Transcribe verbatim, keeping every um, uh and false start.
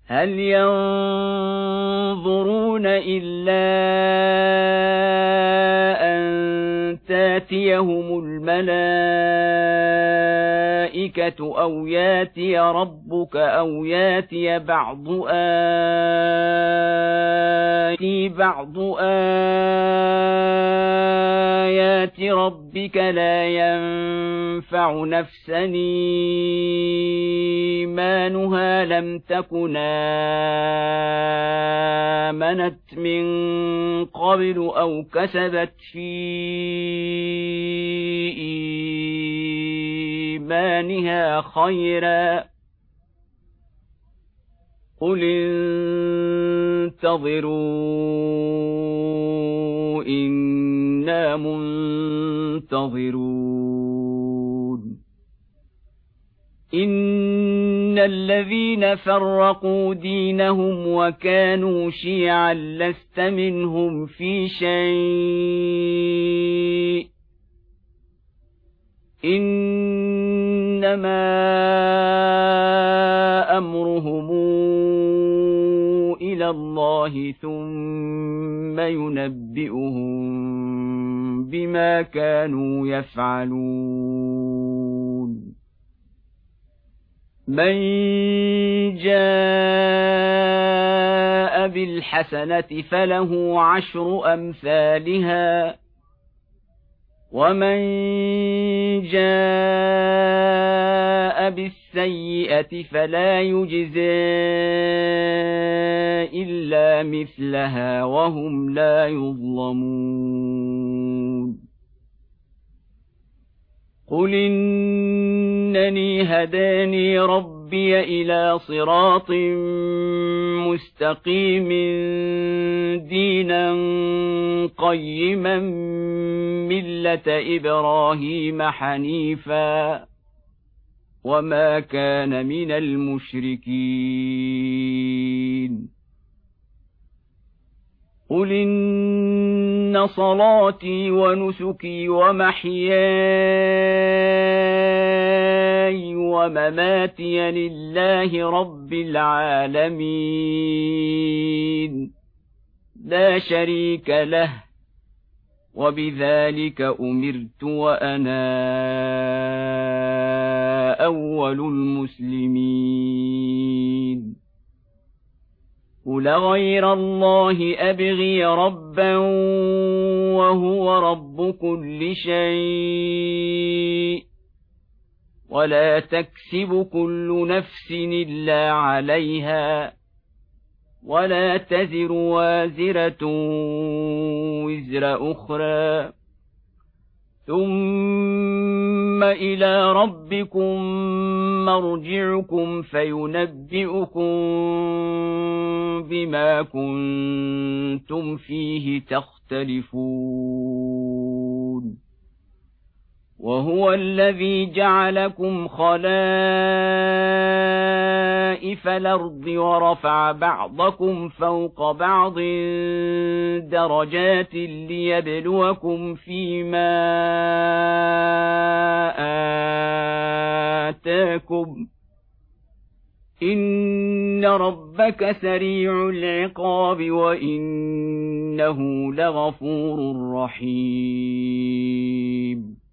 هل ينظرون إلا أن تاتيهم الملائكة أو ياتي ربك أو ياتي بعض آيات بعض آيات ربك لا ينفع نفسا إيمانها لم تكن آمنت من قبل أو كسبت في إيمانها خيرا قل انتظروا إنا منتظرون إن الذين فرقوا دينهم وكانوا شيعا لست منهم في شيء إنما أمرهم إلى الله ثم ينبئهم بما كانوا يفعلون من جاء بالحسنة فله عشر أمثالها ومن جاء بالسيئة فلا يجزى إلا مثلها وهم لا يظلمون قل إنني هداني ربي إلى صراط مستقيم دينا قيما ملة إبراهيم حنيفا وما كان من المشركين قل إن صلاتي ونسكي ومحياي ومماتي لله رب العالمين لا شريك له وبذلك أمرت وأنا أول المسلمين قل غير الله أبغي ربا وهو رب كل شيء ولا تكسب كل نفس إلا عليها ولا تزر وازرة وزر أخرى ثم إلى ربكم مرجعكم فينبئكم بما كنتم فيه تختلفون وهو الذي جعلكم خلائف الأرض ورفع بعضكم فوق بعض درجات ليبلوكم فيما آتاكم إن ربك سريع العقاب وإنه لغفور رحيم